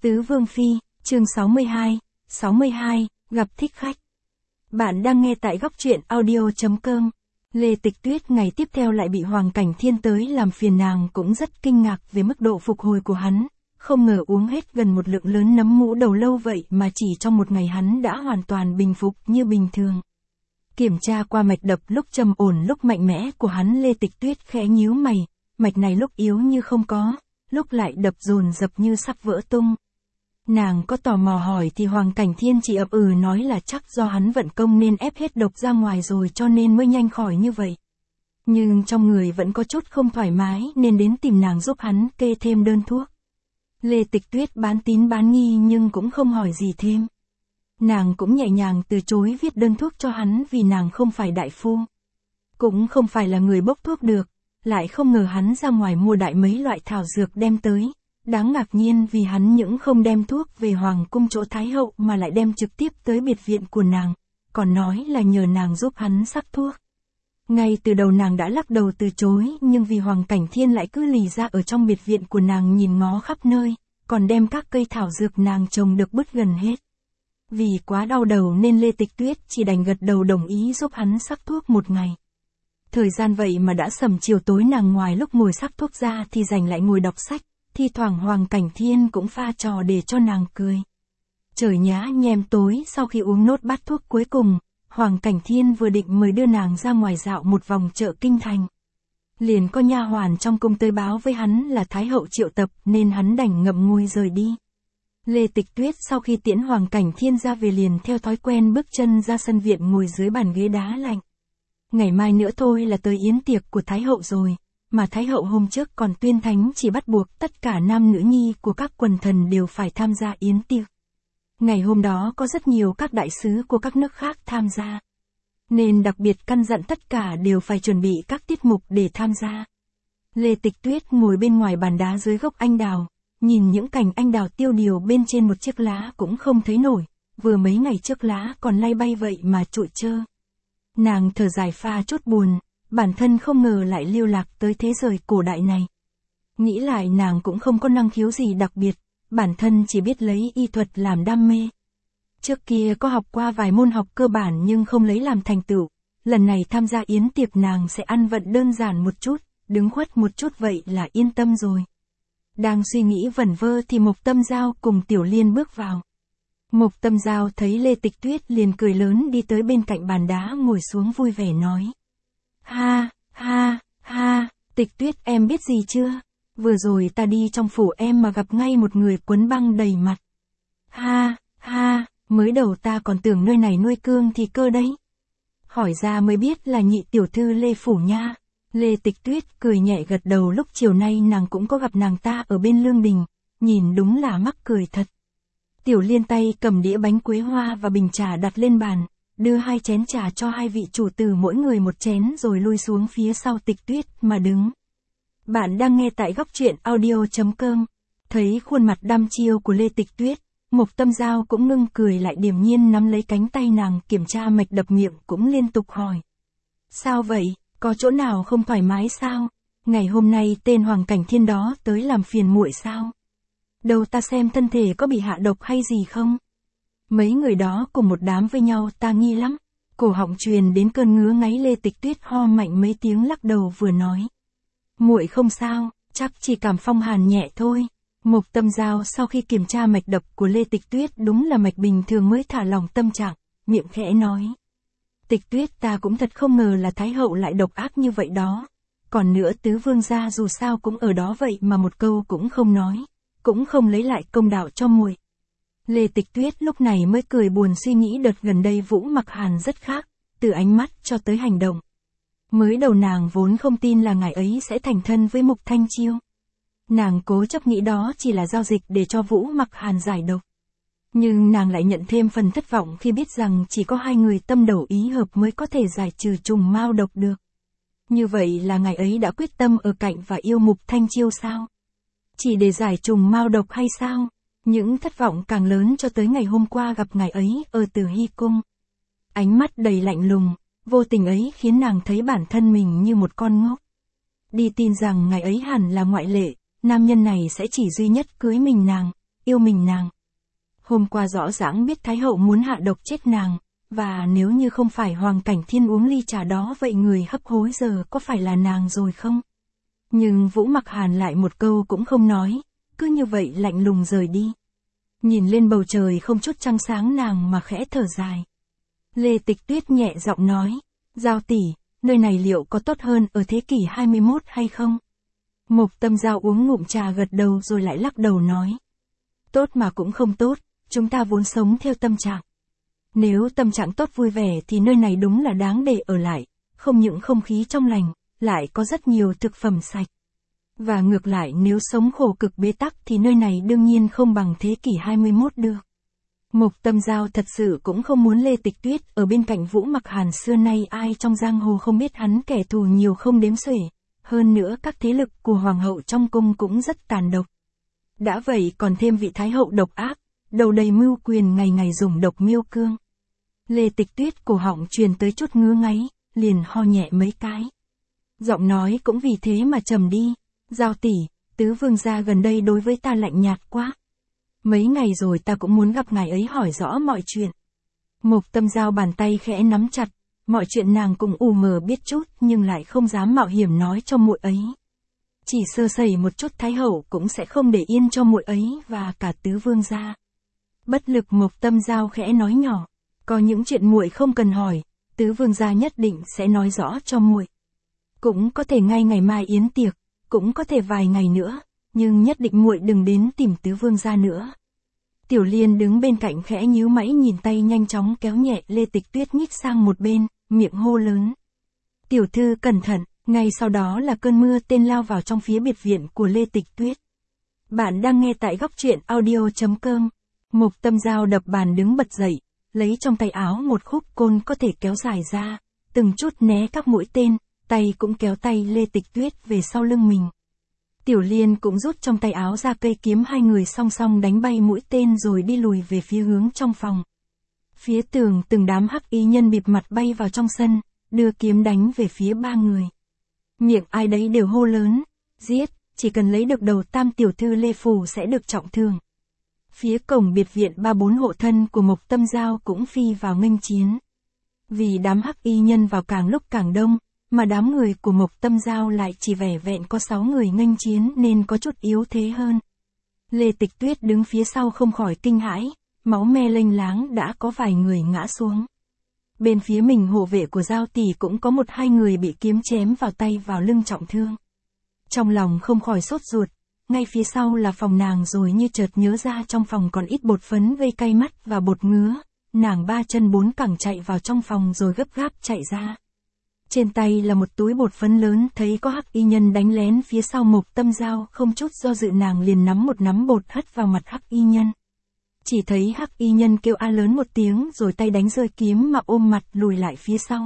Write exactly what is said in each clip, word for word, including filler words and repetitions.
Tứ Vương Phi, chương sáu mươi hai, sáu mươi hai, gặp thích khách. Bạn đang nghe tại góc truyện audio chấm com. Lê Tịch Tuyết ngày tiếp theo lại bị Hoàng Cảnh Thiên tới làm phiền, nàng cũng rất kinh ngạc về mức độ phục hồi của hắn. Không ngờ uống hết gần một lượng lớn nấm mũ đầu lâu vậy mà chỉ trong một ngày hắn đã hoàn toàn bình phục như bình thường. Kiểm tra qua mạch đập lúc trầm ổn lúc mạnh mẽ của hắn, Lê Tịch Tuyết khẽ nhíu mày, mạch này lúc yếu như không có, lúc lại đập dồn dập như sắp vỡ tung. Nàng có tò mò hỏi thì Hoàng Cảnh Thiên chỉ ậm ừ nói là chắc do hắn vận công nên ép hết độc ra ngoài rồi cho nên mới nhanh khỏi như vậy. Nhưng trong người vẫn có chút không thoải mái nên đến tìm nàng giúp hắn kê thêm đơn thuốc. Lê Tịch Tuyết bán tín bán nghi nhưng cũng không hỏi gì thêm. Nàng cũng nhẹ nhàng từ chối viết đơn thuốc cho hắn vì nàng không phải đại phu. Cũng không phải là người bốc thuốc được, lại không ngờ hắn ra ngoài mua đại mấy loại thảo dược đem tới. Đáng ngạc nhiên vì hắn những không đem thuốc về Hoàng cung chỗ Thái hậu mà lại đem trực tiếp tới biệt viện của nàng, còn nói là nhờ nàng giúp hắn sắc thuốc. Ngay từ đầu nàng đã lắc đầu từ chối, nhưng vì Hoàng Cảnh Thiên lại cứ lì ra ở trong biệt viện của nàng nhìn ngó khắp nơi, còn đem các cây thảo dược nàng trồng được bứt gần hết. Vì quá đau đầu nên Lê Tịch Tuyết chỉ đành gật đầu đồng ý giúp hắn sắc thuốc một ngày. Thời gian vậy mà đã sầm chiều tối, nàng ngoài lúc ngồi sắc thuốc ra thì dành lại ngồi đọc sách. Thi thoảng Hoàng Cảnh Thiên cũng pha trò để cho nàng cười. Trời nhá nhem tối, sau khi uống nốt bát thuốc cuối cùng, Hoàng Cảnh Thiên vừa định mời đưa nàng ra ngoài dạo một vòng chợ kinh thành. Liền có nha hoàn trong cung tới báo với hắn là Thái hậu triệu tập nên hắn đành ngậm ngùi rời đi. Lê Tịch Tuyết sau khi tiễn Hoàng Cảnh Thiên ra về liền theo thói quen bước chân ra sân viện ngồi dưới bàn ghế đá lạnh. Ngày mai nữa thôi là tới yến tiệc của Thái hậu rồi. Mà Thái hậu hôm trước còn tuyên thánh chỉ bắt buộc tất cả nam nữ nhi của các quần thần đều phải tham gia yến tiệc. Ngày hôm đó có rất nhiều các đại sứ của các nước khác tham gia. Nên đặc biệt căn dặn tất cả đều phải chuẩn bị các tiết mục để tham gia. Lê Tịch Tuyết ngồi bên ngoài bàn đá dưới gốc anh đào, nhìn những cành anh đào tiêu điều bên trên một chiếc lá cũng không thấy nổi, vừa mấy ngày trước lá còn lay bay vậy mà trụi trơ. Nàng thở dài pha chút buồn. Bản thân không ngờ lại lưu lạc tới thế giới cổ đại này. Nghĩ lại nàng cũng không có năng khiếu gì đặc biệt, bản thân chỉ biết lấy y thuật làm đam mê. Trước kia có học qua vài môn học cơ bản nhưng không lấy làm thành tựu, lần này tham gia yến tiệc nàng sẽ ăn vận đơn giản một chút, đứng khuất một chút vậy là yên tâm rồi. Đang suy nghĩ vẩn vơ thì Mộc Tâm Giao cùng Tiểu Liên bước vào. Mộc Tâm Giao thấy Lê Tịch Tuyết liền cười lớn đi tới bên cạnh bàn đá ngồi xuống vui vẻ nói. Ha, ha, ha, Tịch Tuyết em biết gì chưa? Vừa rồi ta đi trong phủ em mà gặp ngay một người quấn băng đầy mặt. Ha, ha, mới đầu ta còn tưởng nơi này nuôi cương thì cơ đấy. Hỏi ra mới biết là nhị tiểu thư Lê Phủ nha. Lê Tịch Tuyết cười nhẹ gật đầu, lúc chiều nay nàng cũng có gặp nàng ta ở bên Lương Đình, nhìn đúng là mắc cười thật. Tiểu Liên tay cầm đĩa bánh quế hoa và bình trà đặt lên bàn. Đưa hai chén trà cho hai vị chủ tử mỗi người một chén rồi lui xuống phía sau Tịch Tuyết mà đứng. Bạn đang nghe tại góc truyện audio chấm com. Thấy khuôn mặt đăm chiêu của Lê Tịch Tuyết, Mộc Tâm Giao cũng ngưng cười lại điềm nhiên nắm lấy cánh tay nàng kiểm tra mạch đập, miệng cũng liên tục hỏi. Sao vậy, có chỗ nào không thoải mái sao? Ngày hôm nay tên Hoàng Cảnh Thiên đó tới làm phiền muội sao? Đâu ta xem thân thể có bị hạ độc hay gì không? Mấy người đó cùng một đám với nhau ta nghi lắm. Cổ họng truyền đến cơn ngứa ngáy, Lê Tịch Tuyết ho mạnh mấy tiếng lắc đầu vừa nói. Muội không sao, chắc chỉ cảm phong hàn nhẹ thôi. Mộc Tâm Giao sau khi kiểm tra mạch đập của Lê Tịch Tuyết đúng là mạch bình thường mới thả lỏng tâm trạng, miệng khẽ nói. Tịch Tuyết, ta cũng thật không ngờ là Thái hậu lại độc ác như vậy đó. Còn nữa tứ vương gia dù sao cũng ở đó vậy mà một câu cũng không nói, cũng không lấy lại công đạo cho muội. Lê Tịch Tuyết lúc này mới cười buồn, suy nghĩ đợt gần đây Vũ Mặc Hàn rất khác, từ ánh mắt cho tới hành động. Mới đầu nàng vốn không tin là ngài ấy sẽ thành thân với Mục Thanh Chiêu. Nàng cố chấp nghĩ đó chỉ là giao dịch để cho Vũ Mặc Hàn giải độc. Nhưng nàng lại nhận thêm phần thất vọng khi biết rằng chỉ có hai người tâm đầu ý hợp mới có thể giải trừ trùng mao độc được. Như vậy là ngài ấy đã quyết tâm ở cạnh và yêu Mục Thanh Chiêu sao? Chỉ để giải trùng mao độc hay sao? Những thất vọng càng lớn cho tới ngày hôm qua gặp ngài ấy ở Tử Hy Cung. Ánh mắt đầy lạnh lùng, vô tình ấy khiến nàng thấy bản thân mình như một con ngốc. Đi tin rằng ngài ấy hẳn là ngoại lệ, nam nhân này sẽ chỉ duy nhất cưới mình nàng, yêu mình nàng. Hôm qua rõ ràng biết Thái hậu muốn hạ độc chết nàng, và nếu như không phải Hoàng Cảnh Thiên uống ly trà đó vậy người hấp hối giờ có phải là nàng rồi không? Nhưng Vũ Mặc Hàn lại một câu cũng không nói, cứ như vậy lạnh lùng rời đi. Nhìn lên bầu trời không chút trăng sáng nàng mà khẽ thở dài. Lê Tịch Tuyết nhẹ giọng nói, Giao tỷ, nơi này liệu có tốt hơn ở thế kỷ hai mươi mốt hay không? Mộc Tâm Giao uống ngụm trà gật đầu rồi lại lắc đầu nói. Tốt mà cũng không tốt, chúng ta vốn sống theo tâm trạng. Nếu tâm trạng tốt vui vẻ thì nơi này đúng là đáng để ở lại, không những không khí trong lành, lại có rất nhiều thực phẩm sạch. Và ngược lại nếu sống khổ cực bế tắc thì nơi này đương nhiên không bằng thế kỷ hai mươi mốt được. Mộc Tâm Giao thật sự cũng không muốn Lê Tịch Tuyết ở bên cạnh Vũ Mặc Hàn, xưa nay ai trong giang hồ không biết hắn kẻ thù nhiều không đếm xuể, hơn nữa các thế lực của hoàng hậu trong cung cũng rất tàn độc. Đã vậy còn thêm vị thái hậu độc ác, đầu đầy mưu quyền ngày ngày dùng độc miêu cương. Lê Tịch Tuyết cổ họng truyền tới chút ngứa ngáy, liền ho nhẹ mấy cái. Giọng nói cũng vì thế mà trầm đi, Giao tỷ, tứ vương gia gần đây đối với ta lạnh nhạt quá. Mấy ngày rồi ta cũng muốn gặp ngài ấy hỏi rõ mọi chuyện. Mộc Tâm Giao bàn tay khẽ nắm chặt, mọi chuyện nàng cũng ù mờ biết chút nhưng lại không dám mạo hiểm nói cho muội ấy. Chỉ sơ sẩy một chút Thái hậu cũng sẽ không để yên cho muội ấy và cả tứ vương gia. Bất lực Mộc Tâm Giao khẽ nói nhỏ, có những chuyện muội không cần hỏi, tứ vương gia nhất định sẽ nói rõ cho muội. Cũng có thể ngay ngày mai yến tiệc, cũng có thể vài ngày nữa, nhưng nhất định muội đừng đến tìm tứ vương gia nữa. Tiểu Liên đứng bên cạnh khẽ nhíu mày nhìn tay nhanh chóng kéo nhẹ Lê Tịch Tuyết nhích sang một bên, miệng hô lớn. Tiểu thư cẩn thận, ngay sau đó là cơn mưa tên lao vào trong phía biệt viện của Lê Tịch Tuyết. Bạn đang nghe tại góc truyện audio chấm com. Mộc Tâm Giao đập bàn đứng bật dậy, lấy trong tay áo một khúc côn có thể kéo dài ra, từng chút né các mũi tên, tay cũng kéo tay Lê Tịch Tuyết về sau lưng mình. Tiểu Liên cũng rút trong tay áo ra cây kiếm, hai người song song đánh bay mũi tên rồi đi lùi về phía hướng trong phòng. Phía tường từng đám hắc y nhân bịt mặt bay vào trong sân, đưa kiếm đánh về phía ba người. Miệng ai đấy đều hô lớn, giết, chỉ cần lấy được đầu tam tiểu thư Lê Phủ sẽ được trọng thương. Phía cổng biệt viện ba bốn hộ thân của Mộc Tâm Giao cũng phi vào nghênh chiến. Vì đám hắc y nhân vào càng lúc càng đông, mà đám người của Mộc Tâm Giao lại chỉ vẻ vẹn có sáu người nghênh chiến nên có chút yếu thế hơn. Lê Tịch Tuyết đứng phía sau không khỏi kinh hãi, máu me lênh láng đã có vài người ngã xuống. Bên phía mình hộ vệ của Giao tỷ cũng có một hai người bị kiếm chém vào tay vào lưng trọng thương. Trong lòng không khỏi sốt ruột, ngay phía sau là phòng nàng rồi như chợt nhớ ra trong phòng còn ít bột phấn gây cay mắt và bột ngứa, nàng ba chân bốn cẳng chạy vào trong phòng rồi gấp gáp chạy ra. Trên tay là một túi bột phấn lớn, thấy có hắc y nhân đánh lén phía sau Mộc Tâm Giao, không chút do dự nàng liền nắm một nắm bột hất vào mặt hắc y nhân. Chỉ thấy hắc y nhân kêu a lớn một tiếng rồi tay đánh rơi kiếm mà ôm mặt lùi lại phía sau.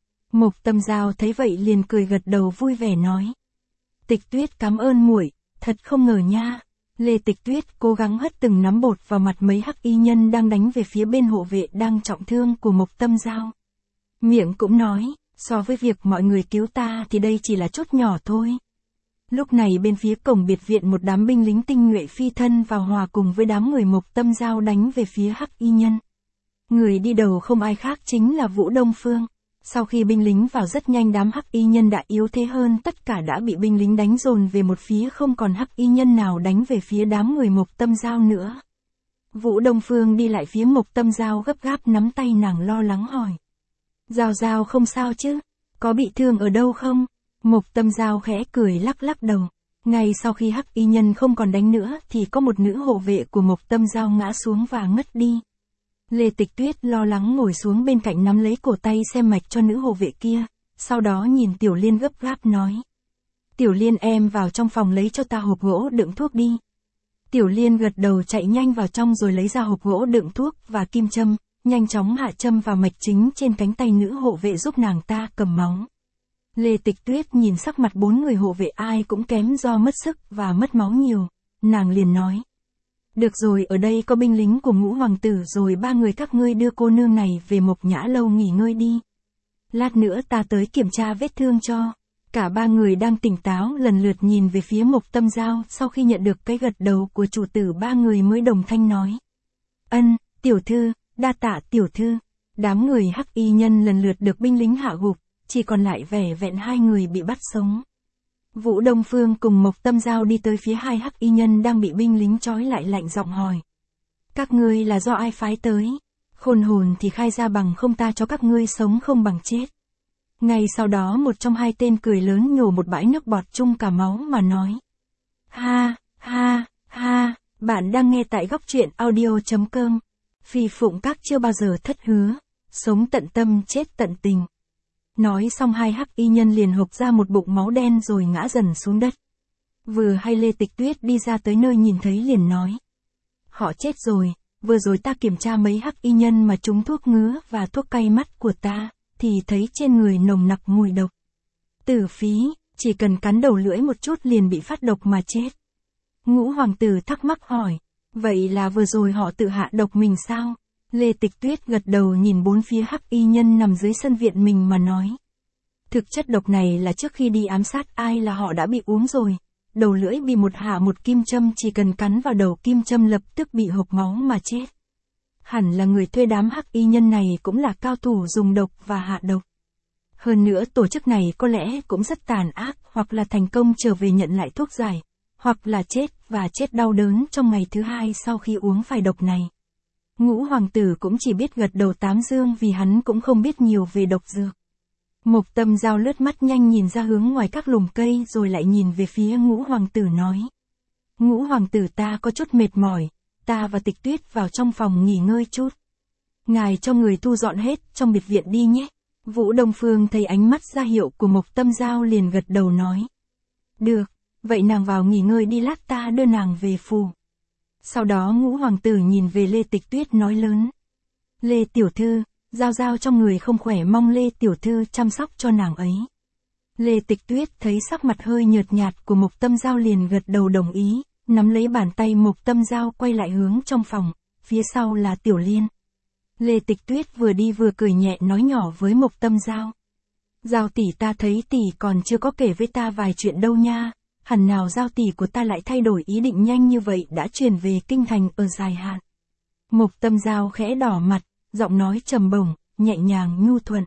Mộc Tâm Giao thấy vậy liền cười gật đầu vui vẻ nói. Tịch Tuyết cảm ơn muội, thật không ngờ nha. Lê Tịch Tuyết cố gắng hất từng nắm bột vào mặt mấy hắc y nhân đang đánh về phía bên hộ vệ đang trọng thương của Mộc Tâm Giao. Miệng cũng nói, so với việc mọi người cứu ta thì đây chỉ là chút nhỏ thôi. Lúc này bên phía cổng biệt viện một đám binh lính tinh nhuệ phi thân vào hòa cùng với đám người Mộc Tâm Giao đánh về phía hắc y nhân. Người đi đầu không ai khác chính là Vũ Đông Phương. Sau khi binh lính vào rất nhanh đám hắc y nhân đã yếu thế hơn, tất cả đã bị binh lính đánh dồn về một phía, không còn hắc y nhân nào đánh về phía đám người Mộc Tâm Giao nữa. Vũ Đông Phương đi lại phía Mộc Tâm Giao gấp gáp nắm tay nàng lo lắng hỏi. Giao Giao không sao chứ? Có bị thương ở đâu không? Mộc Tâm Giao khẽ cười lắc lắc đầu. Ngay sau khi hắc y nhân không còn đánh nữa thì có một nữ hộ vệ của Mộc Tâm Giao ngã xuống và ngất đi. Lê Tịch Tuyết lo lắng ngồi xuống bên cạnh nắm lấy cổ tay xem mạch cho nữ hộ vệ kia, sau đó nhìn Tiểu Liên gấp gáp nói. Tiểu Liên em vào trong phòng lấy cho ta hộp gỗ đựng thuốc đi. Tiểu Liên gật đầu chạy nhanh vào trong rồi lấy ra hộp gỗ đựng thuốc và kim châm, nhanh chóng hạ châm vào mạch chính trên cánh tay nữ hộ vệ giúp nàng ta cầm máu. Lê Tịch Tuyết nhìn sắc mặt bốn người hộ vệ ai cũng kém do mất sức và mất máu nhiều, nàng liền nói. Được rồi, ở đây có binh lính của Ngũ hoàng tử rồi, ba người các ngươi đưa cô nương này về Mộc Nhã lâu nghỉ ngơi đi. Lát nữa ta tới kiểm tra vết thương cho. Cả ba người đang tỉnh táo lần lượt nhìn về phía Mộc Tâm Giao, sau khi nhận được cái gật đầu của chủ tử ba người mới đồng thanh nói. Ân, tiểu thư, đa tạ tiểu thư. Đám người hắc y nhân lần lượt được binh lính hạ gục, chỉ còn lại vẻ vẹn hai người bị bắt sống. Vũ Đông Phương cùng Mộc Tâm Giao đi tới phía hai hắc y nhân đang bị binh lính trói lại, lạnh giọng hỏi. Các ngươi là do ai phái tới? Khôn hồn thì khai ra bằng không, ta cho các ngươi sống không bằng chết. Ngay sau đó một trong hai tên cười lớn nhổ một bãi nước bọt chung cả máu mà nói. Ha, ha, ha, bạn đang nghe tại góc truyện audio.com. Phi phụng các chưa bao giờ thất hứa, sống tận tâm chết tận tình. Nói xong hai hắc y nhân liền hộc ra một bụng máu đen rồi ngã dần xuống đất. Vừa hay Lê Tịch Tuyết đi ra tới nơi nhìn thấy liền nói. Họ chết rồi, vừa rồi ta kiểm tra mấy hắc y nhân mà trúng thuốc ngứa và thuốc cay mắt của ta, thì thấy trên người nồng nặc mùi độc. Tử phí, chỉ cần cắn đầu lưỡi một chút liền bị phát độc mà chết. Ngũ hoàng tử thắc mắc hỏi, vậy là vừa rồi họ tự hạ độc mình sao? Lê Tịch Tuyết gật đầu nhìn bốn phía hắc y nhân nằm dưới sân viện mình mà nói. Thực chất độc này là trước khi đi ám sát ai là họ đã bị uống rồi. Đầu lưỡi bị một hạ một kim châm, chỉ cần cắn vào đầu kim châm lập tức bị hộc máu mà chết. Hẳn là người thuê đám hắc y nhân này cũng là cao thủ dùng độc và hạ độc. Hơn nữa tổ chức này có lẽ cũng rất tàn ác, hoặc là thành công trở về nhận lại thuốc giải, hoặc là chết và chết đau đớn trong ngày thứ hai sau khi uống phải độc này. Ngũ hoàng tử cũng chỉ biết gật đầu tán dương vì hắn cũng không biết nhiều về độc dược. Mộc Tâm Giao lướt mắt nhanh nhìn ra hướng ngoài các lùm cây rồi lại nhìn về phía ngũ hoàng tử nói. Ngũ hoàng tử, ta có chút mệt mỏi, ta và Tịch Tuyết vào trong phòng nghỉ ngơi chút. Ngài cho người thu dọn hết trong biệt viện đi nhé. Vũ Đông Phương thấy ánh mắt ra hiệu của Mộc Tâm Giao liền gật đầu nói. Được, vậy nàng vào nghỉ ngơi đi, lát ta đưa nàng về phủ. Sau đó ngũ hoàng tử nhìn về Lê Tịch Tuyết nói lớn. Lê tiểu thư, Giao Giao trong người không khỏe, mong Lê tiểu thư chăm sóc cho nàng ấy. Lê Tịch Tuyết thấy sắc mặt hơi nhợt nhạt của Mộc Tâm Giao liền gật đầu đồng ý, nắm lấy bàn tay Mộc Tâm Giao quay lại hướng trong phòng, phía sau là Tiểu Liên. Lê Tịch Tuyết vừa đi vừa cười nhẹ nói nhỏ với Mộc Tâm Giao. Giao tỷ, ta thấy tỷ còn chưa có kể với ta vài chuyện đâu nha, hẳn nào Giao tỷ của ta lại thay đổi ý định nhanh như vậy, đã chuyển về kinh thành ở dài hạn. Mộc Tâm Giao khẽ đỏ mặt, giọng nói trầm bổng, nhẹ nhàng nhu thuận.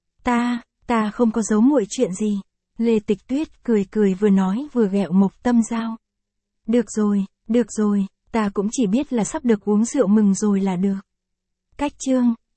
Ta, ta không có giấu muội chuyện gì. Lê Tịch Tuyết cười cười vừa nói vừa ghẹo Mộc Tâm Giao. Được rồi, được rồi, ta cũng chỉ biết là sắp được uống rượu mừng rồi là được. Cách chương